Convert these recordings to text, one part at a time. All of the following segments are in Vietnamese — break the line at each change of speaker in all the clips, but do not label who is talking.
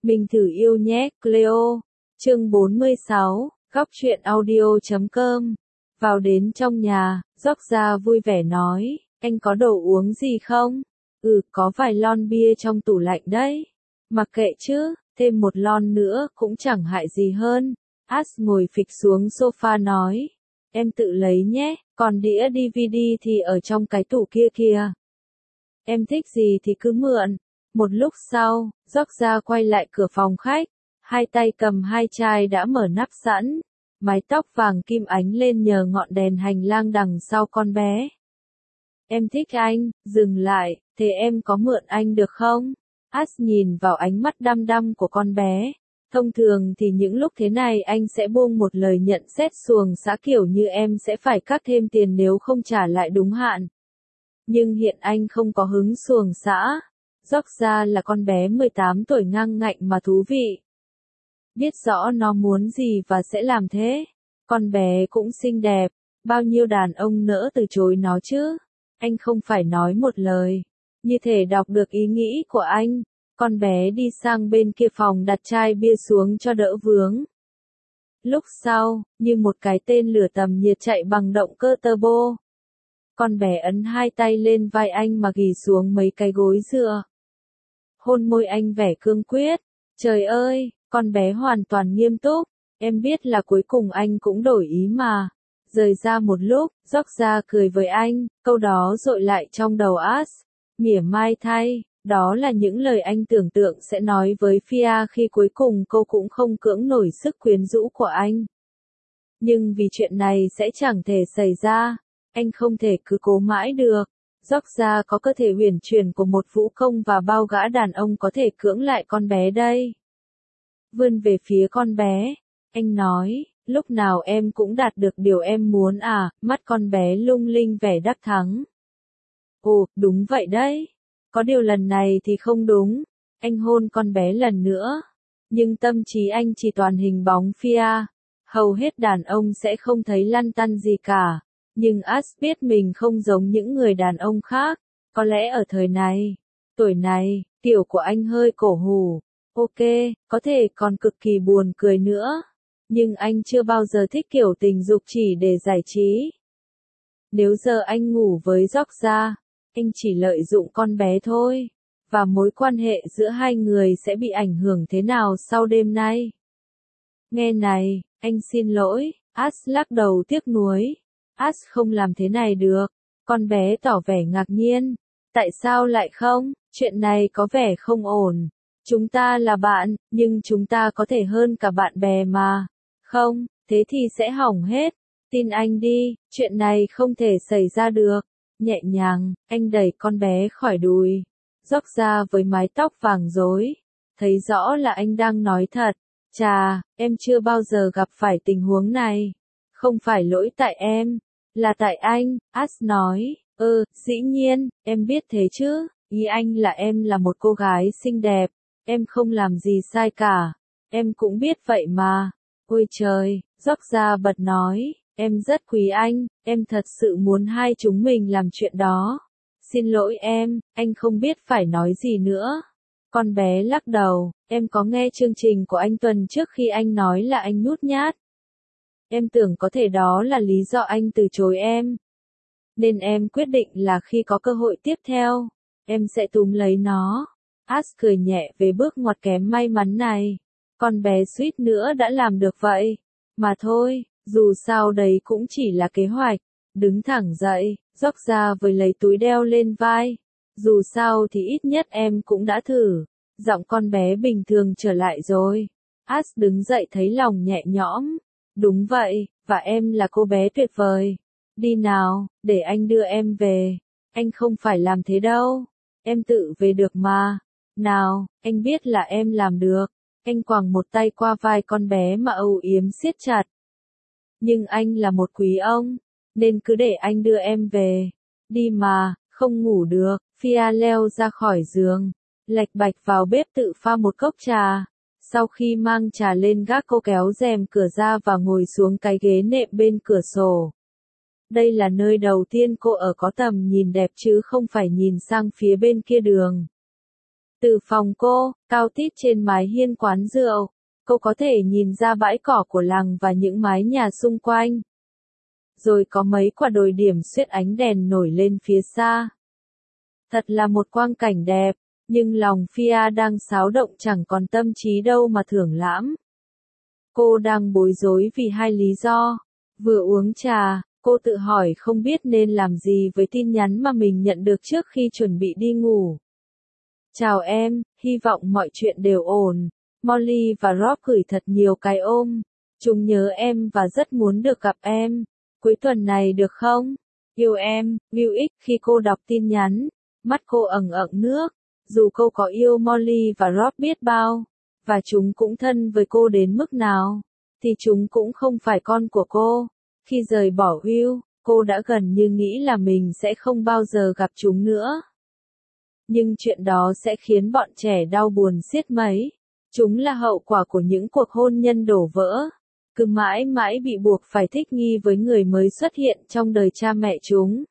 Mình thử yêu nhé, Cleo. Chương 46, góc truyện audio.com. Vào đến trong nhà, Georgia vui vẻ nói, anh có đồ uống gì không? Có vài lon bia trong tủ lạnh đấy. Mặc kệ chứ, thêm một lon nữa cũng chẳng hại gì hơn. Ash ngồi phịch xuống sofa nói, em tự lấy nhé, còn đĩa DVD thì ở trong cái tủ kia kìa. Em thích gì thì cứ mượn. Một lúc sau, Georgia quay lại cửa phòng khách, hai tay cầm hai chai đã mở nắp sẵn, mái tóc vàng kim ánh lên nhờ ngọn đèn hành lang đằng sau con bé. Em thích anh, dừng lại, thế em có mượn anh được không? Ash nhìn vào ánh mắt đăm đăm của con bé. Thông thường thì những lúc thế này anh sẽ buông một lời nhận xét xuồng xã kiểu như em sẽ phải cắt thêm tiền nếu không trả lại đúng hạn. Nhưng hiện anh không có hứng xuồng xã. Georgia là con bé 18 tuổi ngang ngạnh mà thú vị. Biết rõ nó muốn gì và sẽ làm thế. Con bé cũng xinh đẹp, bao nhiêu đàn ông nỡ từ chối nó chứ. Anh không phải nói một lời, như thể đọc được ý nghĩ của anh. Con bé đi sang bên kia phòng đặt chai bia xuống cho đỡ vướng. Lúc sau, như một cái tên lửa tầm nhiệt chạy bằng động cơ turbo. Con bé ấn hai tay lên vai anh mà ghì xuống mấy cái gối dựa. Hôn môi anh vẻ cương quyết. Trời ơi, con bé hoàn toàn nghiêm túc. Em biết là cuối cùng anh cũng đổi ý mà. Rời ra một lúc, Georgia cười với anh, câu đó dội lại trong đầu Ash. Mỉa mai thay, đó là những lời anh tưởng tượng sẽ nói với Fia khi cuối cùng cô cũng không cưỡng nổi sức quyến rũ của anh. Nhưng vì chuyện này sẽ chẳng thể xảy ra, anh không thể cứ cố mãi được. Georgia có cơ thể huyền chuyển của một vũ công và bao gã đàn ông có thể cưỡng lại con bé đây. Vươn về phía con bé, anh nói, lúc nào em cũng đạt được điều em muốn à, mắt con bé lung linh vẻ đắc thắng. Ồ, đúng vậy đấy. Có điều lần này thì không đúng. Anh hôn con bé lần nữa. Nhưng tâm trí anh chỉ toàn hình bóng Fia. Hầu hết đàn ông sẽ không thấy lăn tăn gì cả. Nhưng Ash biết mình không giống những người đàn ông khác. Có lẽ ở thời này, tuổi này, kiểu của anh hơi cổ hủ. Ok, có thể còn cực kỳ buồn cười nữa. Nhưng anh chưa bao giờ thích kiểu tình dục chỉ để giải trí. Nếu giờ anh ngủ với Georgia, anh chỉ lợi dụng con bé thôi. Và mối quan hệ giữa hai người sẽ bị ảnh hưởng thế nào sau đêm nay? Nghe này, anh xin lỗi, Ash lắc đầu tiếc nuối. Ash không làm thế này được. Con bé tỏ vẻ ngạc nhiên. Tại sao lại không? Chuyện này có vẻ không ổn. Chúng ta là bạn, nhưng chúng ta có thể hơn cả bạn bè mà. Không, thế thì sẽ hỏng hết. Tin anh đi, chuyện này không thể xảy ra được. Nhẹ nhàng, anh đẩy con bé khỏi đùi. Georgia với mái tóc vàng rối. Thấy rõ là anh đang nói thật. Chà, em chưa bao giờ gặp phải tình huống này. Không phải lỗi tại em, là tại anh, Ash nói. Dĩ nhiên, em biết thế chứ. Ý anh là em là một cô gái xinh đẹp. Em không làm gì sai cả. Em cũng biết vậy mà. Ôi trời, Georgia bật nói. Em rất quý em thật sự muốn hai chúng mình làm chuyện đó. Xin lỗi em, anh không biết phải nói gì nữa. Con bé lắc đầu, em có nghe chương trình của anh tuần trước khi anh nói là anh nhút nhát. Em tưởng có thể đó là lý do anh từ chối em. Nên em quyết định là khi có cơ hội tiếp theo, em sẽ túm lấy nó. Ash cười nhẹ về bước ngoặt kém may mắn này. Con bé suýt nữa đã làm được vậy. Mà thôi, dù sao đấy cũng chỉ là kế hoạch. Đứng thẳng dậy, Georgia với lấy túi đeo lên vai. Dù sao thì ít nhất em cũng đã thử. Giọng con bé bình thường trở lại rồi. Ash đứng dậy thấy lòng nhẹ nhõm. Đúng vậy, và em là cô bé tuyệt vời. Đi nào, để anh đưa em về. Anh không phải làm thế đâu. Em tự về được mà. Nào, anh biết là em làm được. Anh quàng một tay qua vai con bé mà âu yếm siết chặt. Nhưng anh là một quý ông, nên cứ để anh đưa em về. Đi mà, không ngủ được. Fia leo ra khỏi giường, lạch bạch vào bếp tự pha một cốc trà. Sau khi mang trà lên gác cô kéo rèm cửa ra và ngồi xuống cái ghế nệm bên cửa sổ. Đây là nơi đầu tiên cô ở có tầm nhìn đẹp chứ không phải nhìn sang phía bên kia đường. Từ phòng cô, cao tít trên mái hiên quán rượu, cô có thể nhìn ra bãi cỏ của làng và những mái nhà xung quanh. Rồi có mấy quả đồi điểm xuyết ánh đèn nổi lên phía xa. Thật là một quang cảnh đẹp, nhưng lòng Fia đang xáo động chẳng còn tâm trí đâu mà thưởng lãm. Cô đang bối rối vì hai lý do. Vừa uống trà, cô tự hỏi không biết nên làm gì với tin nhắn mà mình nhận được trước khi chuẩn bị đi ngủ. Chào em, hy vọng mọi chuyện đều ổn. Molly và Rob gửi thật nhiều cái ôm. Chúng nhớ em và rất muốn được gặp em. Cuối tuần này được không? Yêu em, Will X. Khi cô đọc tin nhắn, mắt cô ẩn ẩn nước. Dù cô có yêu Molly và Rob biết bao, và chúng cũng thân với cô đến mức nào, thì chúng cũng không phải con của cô. Khi rời bỏ Will, cô đã gần như nghĩ là mình sẽ không bao giờ gặp chúng nữa. Nhưng chuyện đó sẽ khiến bọn trẻ đau buồn xiết mấy. Chúng là hậu quả của những cuộc hôn nhân đổ vỡ. Cứ mãi mãi bị buộc phải thích nghi với người mới xuất hiện trong đời cha mẹ chúng.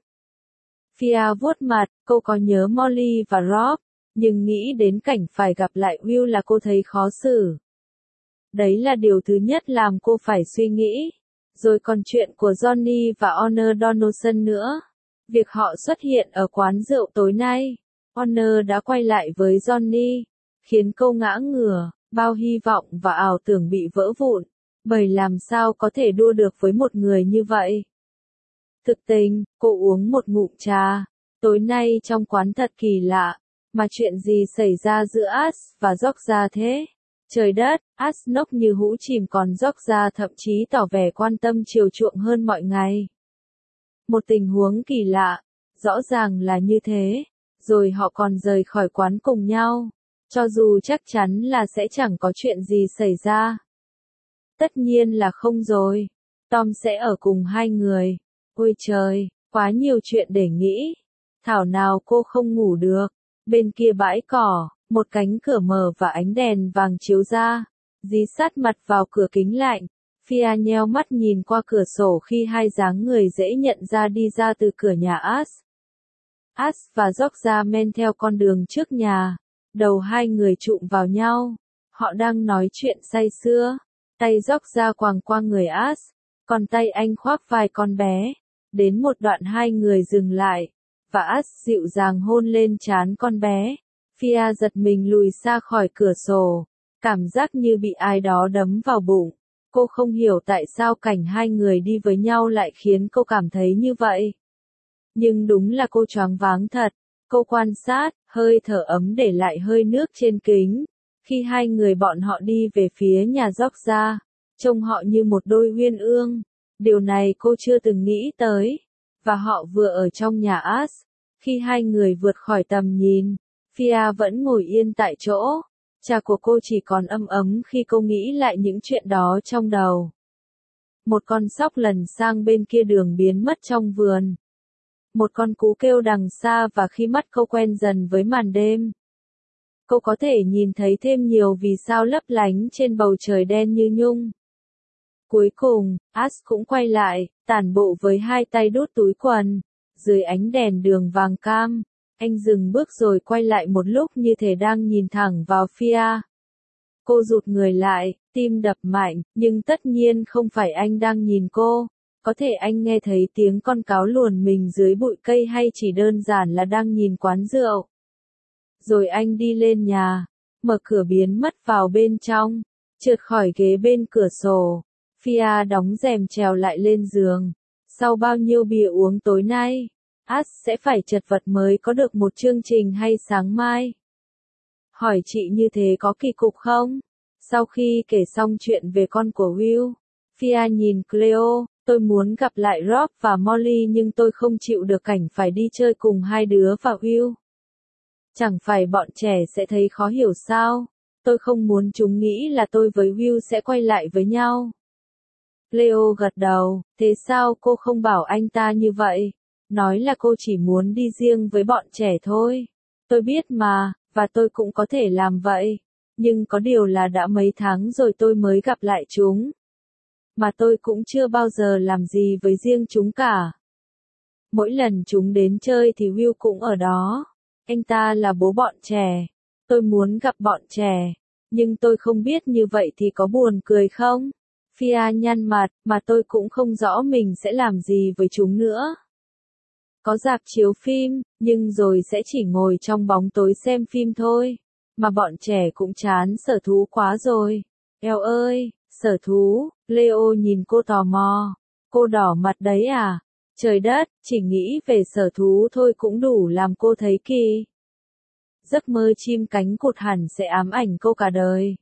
Fia vuốt mặt, cô có nhớ Molly và Rob, nhưng nghĩ đến cảnh phải gặp lại Will là cô thấy khó xử. Đấy là điều thứ nhất làm cô phải suy nghĩ. Rồi còn chuyện của Johnny và Honor Donaldson nữa. Việc họ xuất hiện ở quán rượu tối nay. Honor đã quay lại với Johnny, khiến cô ngã ngửa, bao hy vọng và ảo tưởng bị vỡ vụn. Bởi làm sao có thể đua được với một người như vậy? Thực tình, cô uống một ngụm trà. Tối nay trong quán thật kỳ lạ. Mà chuyện gì xảy ra giữa Ash và Georgia thế? Trời đất, Ash nốc như hũ chìm còn Georgia thậm chí tỏ vẻ quan tâm chiều chuộng hơn mọi ngày. Một tình huống kỳ lạ, rõ ràng là như thế. Rồi họ còn rời khỏi quán cùng nhau. Cho dù chắc chắn là sẽ chẳng có chuyện gì xảy ra. Tất nhiên là không rồi. Tom sẽ ở cùng hai người. Ôi trời, quá nhiều chuyện để nghĩ. Thảo nào cô không ngủ được. Bên kia bãi cỏ, một cánh cửa mở và ánh đèn vàng chiếu ra. Dí sát mặt vào cửa kính lạnh. Fia nheo mắt nhìn qua cửa sổ khi hai dáng người dễ nhận ra đi ra từ cửa nhà Ash. Ash và Georgia men theo con đường trước nhà. Đầu hai người chụm vào nhau. Họ đang nói chuyện say sưa. Tay Georgia quàng qua người Ash, còn tay anh khoác vai con bé. Đến một đoạn hai người dừng lại, và Ash dịu dàng hôn lên trán con bé. Fia giật mình lùi xa khỏi cửa sổ, cảm giác như bị ai đó đấm vào bụng. Cô không hiểu tại sao cảnh hai người đi với nhau lại khiến cô cảm thấy như vậy. Nhưng đúng là cô choáng váng thật. Cô quan sát, hơi thở ấm để lại hơi nước trên kính. Khi hai người bọn họ đi về phía nhà Georgia, trông họ như một đôi uyên ương. Điều này cô chưa từng nghĩ tới. Và họ vừa ở trong nhà Ash. Khi hai người vượt khỏi tầm nhìn, Fia vẫn ngồi yên tại chỗ. Trà của cô chỉ còn ấm ấm khi cô nghĩ lại những chuyện đó trong đầu. Một con sóc lần sang bên kia đường biến mất trong vườn. Một con cú kêu đằng xa và khi mắt cô quen dần với màn đêm, cô có thể nhìn thấy thêm nhiều vì sao lấp lánh trên bầu trời đen như nhung. Cuối cùng, Ash cũng quay lại, tản bộ với hai tay đút túi quần. Dưới ánh đèn đường vàng cam, anh dừng bước rồi quay lại một lúc như thể đang nhìn thẳng vào Fia. Cô rụt người lại, tim đập mạnh, nhưng tất nhiên không phải anh đang nhìn cô. Có thể anh nghe thấy tiếng con cáo luồn mình dưới bụi cây hay chỉ đơn giản là đang nhìn quán rượu. Rồi anh đi lên nhà, mở cửa biến mất vào bên trong, trượt khỏi ghế bên cửa sổ. Fia đóng rèm trèo lại lên giường. Sau bao nhiêu bia uống tối nay, Ash sẽ phải chật vật mới có được một chương trình hay sáng mai. Hỏi chị như thế có kỳ cục không? Sau khi kể xong chuyện về con của Will, Fia nhìn Cleo, tôi muốn gặp lại Rob và Molly nhưng tôi không chịu được cảnh phải đi chơi cùng hai đứa và Will. Chẳng phải bọn trẻ sẽ thấy khó hiểu sao? Tôi không muốn chúng nghĩ là tôi với Will sẽ quay lại với nhau. Cleo gật đầu, thế sao cô không bảo anh ta như vậy? Nói là cô chỉ muốn đi riêng với bọn trẻ thôi. Tôi biết mà, và tôi cũng có thể làm vậy. Nhưng có điều là đã mấy tháng rồi tôi mới gặp lại chúng. Mà tôi cũng chưa bao giờ làm gì với riêng chúng cả. Mỗi lần chúng đến chơi thì Will cũng ở đó. Anh ta là bố bọn trẻ. tôi muốn gặp bọn trẻ, nhưng tôi không biết như vậy thì có buồn cười không? Fia nhăn mặt, mà tôi cũng không rõ mình sẽ làm gì với chúng nữa. Có rạp chiếu phim, nhưng rồi sẽ chỉ ngồi trong bóng tối xem phim thôi. Mà bọn trẻ cũng chán sở thú quá rồi. Eo ơi, sở thú, Leo nhìn cô tò mò. Cô đỏ mặt đấy à? Trời đất, chỉ nghĩ về sở thú thôi cũng đủ làm cô thấy kỳ. Giấc mơ chim cánh cụt hẳn sẽ ám ảnh cô cả đời.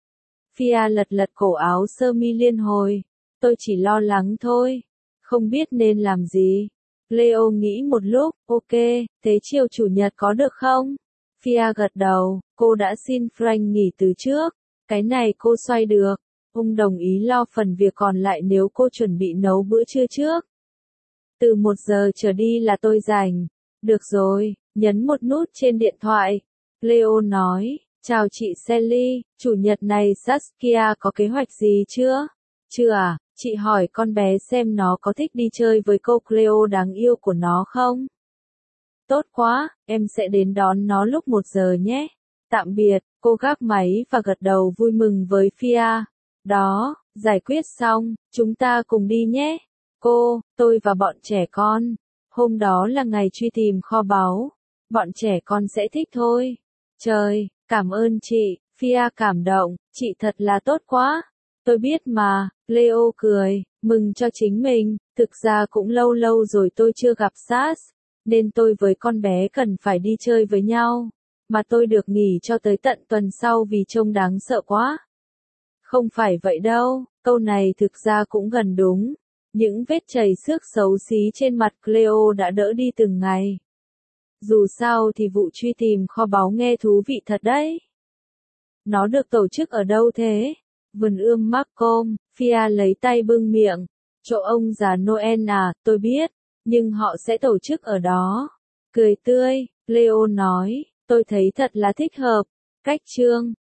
Fia lật lật cổ áo sơ mi liên hồi. Tôi chỉ lo lắng thôi. Không biết nên làm gì. Leo nghĩ một lúc, ok, thế chiều chủ nhật có được không? Fia gật đầu, cô đã xin Frank nghỉ từ trước. Cái này cô xoay được. Ông đồng ý lo phần việc còn lại nếu cô chuẩn bị nấu bữa trưa trước. Từ 1 giờ trở đi là tôi rảnh. Được rồi, nhấn một nút trên điện thoại. Leo nói, chào chị Sally, chủ nhật này Saskia có kế hoạch gì chưa? Chưa à, chị hỏi con bé xem nó có thích đi chơi với cô Cleo đáng yêu của nó không? Tốt quá, em sẽ đến đón nó lúc 1 giờ nhé. Tạm biệt, cô gác máy và gật đầu vui mừng với Fia. Đó, giải quyết xong, chúng ta cùng đi nhé. Cô, tôi và bọn trẻ con. Hôm đó là ngày truy tìm kho báu. Bọn trẻ con sẽ thích thôi. Trời, cảm ơn chị, Fia cảm động, chị thật là tốt quá. Tôi biết mà, Leo cười, mừng cho chính mình, thực ra cũng lâu lâu rồi tôi chưa gặp Sas, nên tôi với con bé cần phải đi chơi với nhau. Mà tôi được nghỉ cho tới tận tuần sau vì trông đáng sợ quá. Không phải vậy đâu, câu này thực ra cũng gần đúng. Những vết chảy xước xấu xí trên mặt Cleo đã đỡ đi từng ngày. Dù sao thì vụ truy tìm kho báu nghe thú vị thật đấy. Nó được tổ chức ở đâu thế? Vườn ươm Malcolm, Fia lấy tay bưng miệng. Chỗ ông già Noel à, tôi biết, nhưng họ sẽ tổ chức ở đó. Cười tươi, Leo nói, tôi thấy thật là thích hợp. Cách chương